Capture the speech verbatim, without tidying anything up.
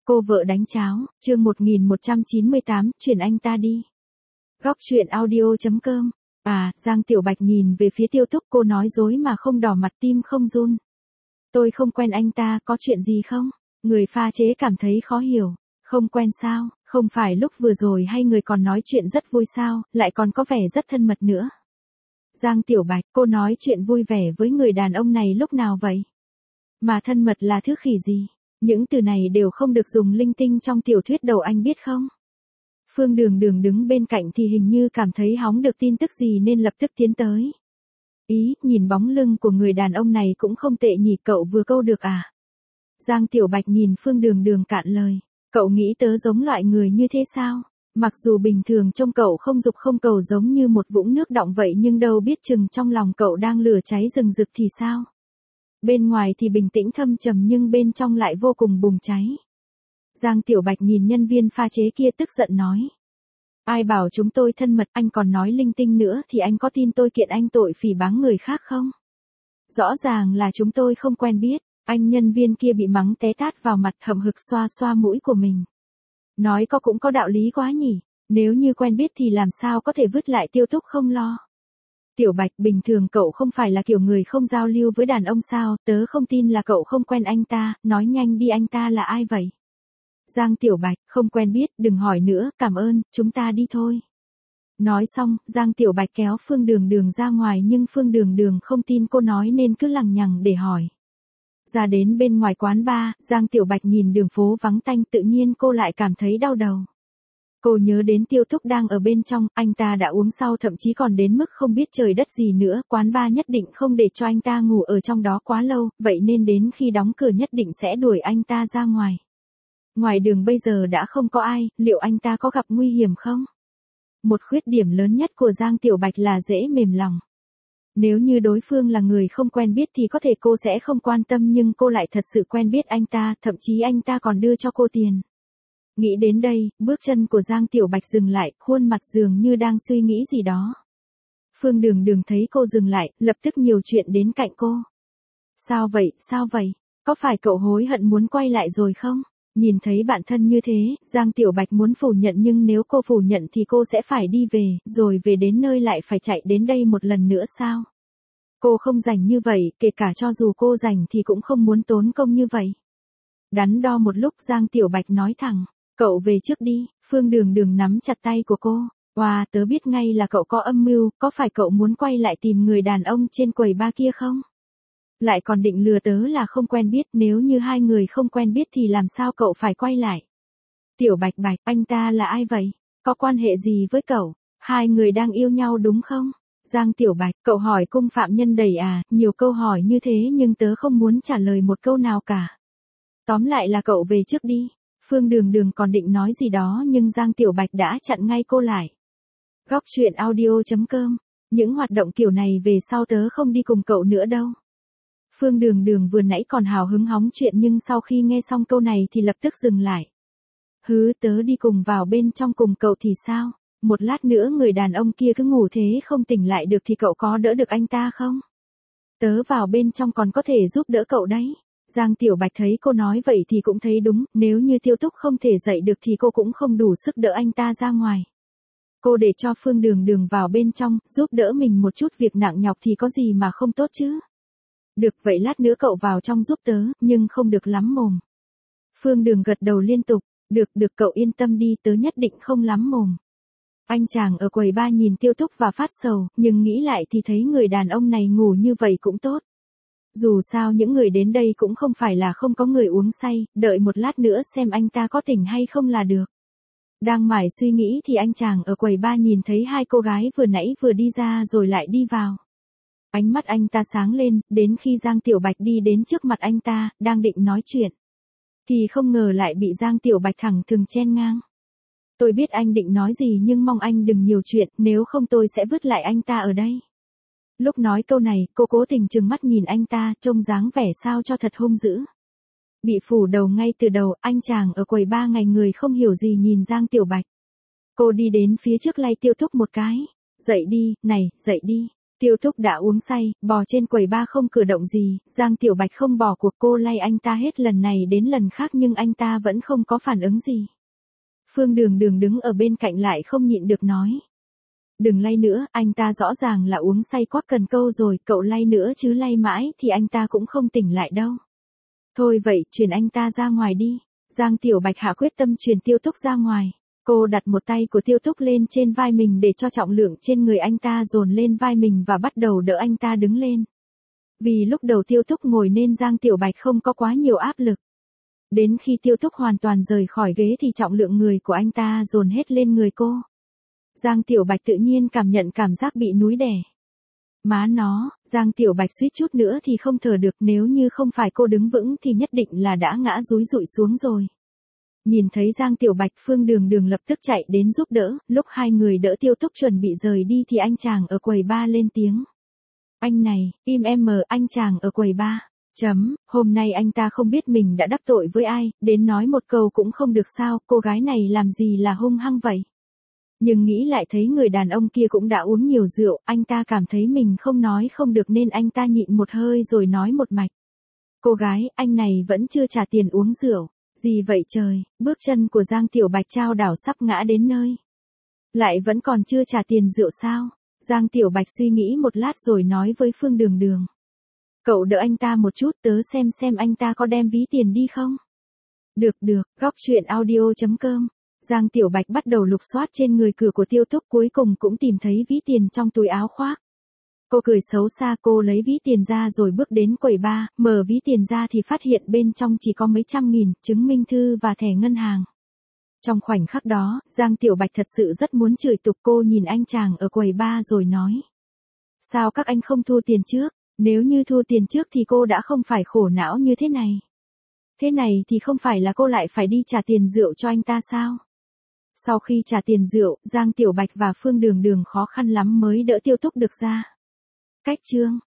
Cô vợ đánh cháo, chương một nghìn một trăm chín mươi tám, chuyển anh ta đi. Góc truyện audio.com. À, Giang Tiểu Bạch nhìn về phía Tiêu Túc, cô nói dối mà không đỏ mặt, tim không run. Tôi không quen anh ta, có chuyện gì không? Người pha chế cảm thấy khó hiểu. Không quen sao, không phải lúc vừa rồi hai người còn nói chuyện rất vui sao, lại còn có vẻ rất thân mật nữa. Giang Tiểu Bạch, cô nói chuyện vui vẻ với người đàn ông này lúc nào vậy? Mà thân mật là thứ khỉ gì? Những từ này đều không được dùng linh tinh trong tiểu thuyết đâu, anh biết không? Phương Đường Đường đứng bên cạnh thì hình như cảm thấy hóng được tin tức gì nên lập tức tiến tới. Ý, nhìn bóng lưng của người đàn ông này cũng không tệ nhỉ, cậu vừa câu được à? Giang Tiểu Bạch nhìn Phương Đường Đường cạn lời. Cậu nghĩ tớ giống loại người như thế sao? Mặc dù bình thường trông cậu không dục không cầu giống như một vũng nước đọng vậy, nhưng đâu biết chừng trong lòng cậu đang lửa cháy rừng rực thì sao? Bên ngoài thì bình tĩnh thâm trầm nhưng bên trong lại vô cùng bùng cháy. Giang Tiểu Bạch nhìn nhân viên pha chế kia tức giận nói. Ai bảo chúng tôi thân mật, anh còn nói linh tinh nữa thì anh có tin tôi kiện anh tội phỉ báng người khác không? Rõ ràng là chúng tôi không quen biết. Anh nhân viên kia bị mắng té tát vào mặt, hậm hực xoa xoa mũi của mình. Nói có cũng có đạo lý quá nhỉ, nếu như quen biết thì làm sao có thể vứt lại Tiêu Túc không lo. Tiểu Bạch, bình thường cậu không phải là kiểu người không giao lưu với đàn ông sao, tớ không tin là cậu không quen anh ta, nói nhanh đi, anh ta là ai vậy? Giang Tiểu Bạch, không quen biết, đừng hỏi nữa, cảm ơn, chúng ta đi thôi. Nói xong, Giang Tiểu Bạch kéo Phương Đường Đường ra ngoài nhưng Phương Đường Đường không tin cô nói nên cứ lằng nhằng để hỏi. Ra đến bên ngoài quán bar, Giang Tiểu Bạch nhìn đường phố vắng tanh, tự nhiên cô lại cảm thấy đau đầu. Cô nhớ đến Tiêu Túc đang ở bên trong, anh ta đã uống sau thậm chí còn đến mức không biết trời đất gì nữa, quán bar nhất định không để cho anh ta ngủ ở trong đó quá lâu, vậy nên đến khi đóng cửa nhất định sẽ đuổi anh ta ra ngoài. Ngoài đường bây giờ đã không có ai, liệu anh ta có gặp nguy hiểm không? Một khuyết điểm lớn nhất của Giang Tiểu Bạch là dễ mềm lòng. Nếu như đối phương là người không quen biết thì có thể cô sẽ không quan tâm, nhưng cô lại thật sự quen biết anh ta, thậm chí anh ta còn đưa cho cô tiền. Nghĩ đến đây, bước chân của Giang Tiểu Bạch dừng lại, khuôn mặt dường như đang suy nghĩ gì đó. Phương Đường Đường thấy cô dừng lại, lập tức nhiều chuyện đến cạnh cô. Sao vậy, sao vậy? Có phải cậu hối hận muốn quay lại rồi không? Nhìn thấy bạn thân như thế, Giang Tiểu Bạch muốn phủ nhận, nhưng nếu cô phủ nhận thì cô sẽ phải đi về, rồi về đến nơi lại phải chạy đến đây một lần nữa sao? Cô không rảnh như vậy, kể cả cho dù cô rảnh thì cũng không muốn tốn công như vậy. Đắn đo một lúc, Giang Tiểu Bạch nói thẳng, cậu về trước đi. Phương Đường Đường nắm chặt tay của cô. Wow, tớ biết ngay là cậu có âm mưu, có phải cậu muốn quay lại tìm người đàn ông trên quầy bar kia không? Lại còn định lừa tớ là không quen biết, nếu như hai người không quen biết thì làm sao cậu phải quay lại? Tiểu Bạch Bạch, anh ta là ai vậy? Có quan hệ gì với cậu? Hai người đang yêu nhau đúng không? Giang Tiểu Bạch, cậu hỏi cung phạm nhân đầy à, nhiều câu hỏi như thế nhưng tớ không muốn trả lời một câu nào cả. Tóm lại là cậu về trước đi. Phương Đường Đường còn định nói gì đó nhưng Giang Tiểu Bạch đã chặn ngay cô lại. Góc truyện audio.com. Những hoạt động kiểu này về sau tớ không đi cùng cậu nữa đâu. Phương Đường Đường vừa nãy còn hào hứng hóng chuyện nhưng sau khi nghe xong câu này thì lập tức dừng lại. Hứ, tớ đi cùng vào bên trong cùng cậu thì sao? Một lát nữa người đàn ông kia cứ ngủ thế không tỉnh lại được thì cậu có đỡ được anh ta không? Tớ vào bên trong còn có thể giúp đỡ cậu đấy. Giang Tiểu Bạch thấy cô nói vậy thì cũng thấy đúng, nếu như Tiêu Túc không thể dậy được thì cô cũng không đủ sức đỡ anh ta ra ngoài. Cô để cho Phương Đường Đường vào bên trong, giúp đỡ mình một chút việc nặng nhọc thì có gì mà không tốt chứ? Được, vậy lát nữa cậu vào trong giúp tớ, nhưng không được lắm mồm. Phương Đường gật đầu liên tục, được được cậu yên tâm đi, tớ nhất định không lắm mồm. Anh chàng ở quầy bar nhìn Tiêu Túc và phát sầu, nhưng nghĩ lại thì thấy người đàn ông này ngủ như vậy cũng tốt. Dù sao những người đến đây cũng không phải là không có người uống say, đợi một lát nữa xem anh ta có tỉnh hay không là được. Đang mải suy nghĩ thì anh chàng ở quầy bar nhìn thấy hai cô gái vừa nãy vừa đi ra rồi lại đi vào. Ánh mắt anh ta sáng lên, đến khi Giang Tiểu Bạch đi đến trước mặt anh ta, đang định nói chuyện. Thì không ngờ lại bị Giang Tiểu Bạch thẳng thừng chen ngang. Tôi biết anh định nói gì nhưng mong anh đừng nhiều chuyện, nếu không tôi sẽ vứt lại anh ta ở đây. Lúc nói câu này, cô cố tình trừng mắt nhìn anh ta, trông dáng vẻ sao cho thật hung dữ. Bị phủ đầu ngay từ đầu, anh chàng ở quầy ba ngày người không hiểu gì nhìn Giang Tiểu Bạch. Cô đi đến phía trước lay Tiêu Túc một cái. Dậy đi, này, dậy đi. Tiêu Túc đã uống say, bò trên quầy ba không cử động gì, Giang Tiểu Bạch không bỏ cuộc, cô lay anh ta hết lần này đến lần khác nhưng anh ta vẫn không có phản ứng gì. Phương Đường Đường đứng ở bên cạnh lại không nhịn được nói. Đừng lay nữa, anh ta rõ ràng là uống say quắc cần câu rồi, cậu lay nữa chứ lay mãi thì anh ta cũng không tỉnh lại đâu. Thôi vậy, chuyển anh ta ra ngoài đi. Giang Tiểu Bạch hạ quyết tâm chuyển Tiêu Túc ra ngoài. Cô đặt một tay của Tiêu Túc lên trên vai mình để cho trọng lượng trên người anh ta dồn lên vai mình và bắt đầu đỡ anh ta đứng lên. Vì lúc đầu Tiêu Túc ngồi nên Giang Tiểu Bạch không có quá nhiều áp lực. Đến khi Tiêu Túc hoàn toàn rời khỏi ghế thì trọng lượng người của anh ta dồn hết lên người cô. Giang Tiểu Bạch tự nhiên cảm nhận cảm giác bị núi đè. Má nó, Giang Tiểu Bạch suýt chút nữa thì không thở được, nếu như không phải cô đứng vững thì nhất định là đã ngã dúi dụi xuống rồi. Nhìn thấy Giang Tiểu Bạch, Phương Đường Đường lập tức chạy đến giúp đỡ, lúc hai người đỡ Tiêu Túc chuẩn bị rời đi thì anh chàng ở quầy ba lên tiếng. Anh này, im em mờ, anh chàng ở quầy ba. Chấm, hôm nay anh ta không biết mình đã đắc tội với ai, đến nói một câu cũng không được sao, cô gái này làm gì là hung hăng vậy. Nhưng nghĩ lại thấy người đàn ông kia cũng đã uống nhiều rượu, anh ta cảm thấy mình không nói không được nên anh ta nhịn một hơi rồi nói một mạch. Cô gái, anh này vẫn chưa trả tiền uống rượu. Gì vậy trời, bước chân của Giang Tiểu Bạch trao đảo sắp ngã đến nơi. Lại vẫn còn chưa trả tiền rượu sao? Giang Tiểu Bạch suy nghĩ một lát rồi nói với Phương Đường Đường. Cậu đỡ anh ta một chút, tớ xem xem anh ta có đem ví tiền đi không? Được được, góc truyện audio chấm com. Giang Tiểu Bạch bắt đầu lục soát trên người cửa của Tiêu Túc, cuối cùng cũng tìm thấy ví tiền trong túi áo khoác. Cô cười xấu xa, cô lấy ví tiền ra rồi bước đến quầy ba, mở ví tiền ra thì phát hiện bên trong chỉ có mấy trăm nghìn, chứng minh thư và thẻ ngân hàng. Trong khoảnh khắc đó, Giang Tiểu Bạch thật sự rất muốn chửi tục, cô nhìn anh chàng ở quầy ba rồi nói. Sao các anh không thu tiền trước? Nếu như thu tiền trước thì cô đã không phải khổ não như thế này. Thế này thì không phải là cô lại phải đi trả tiền rượu cho anh ta sao? Sau khi trả tiền rượu, Giang Tiểu Bạch và Phương Đường Đường khó khăn lắm mới đỡ Tiêu Túc được ra. Cách chương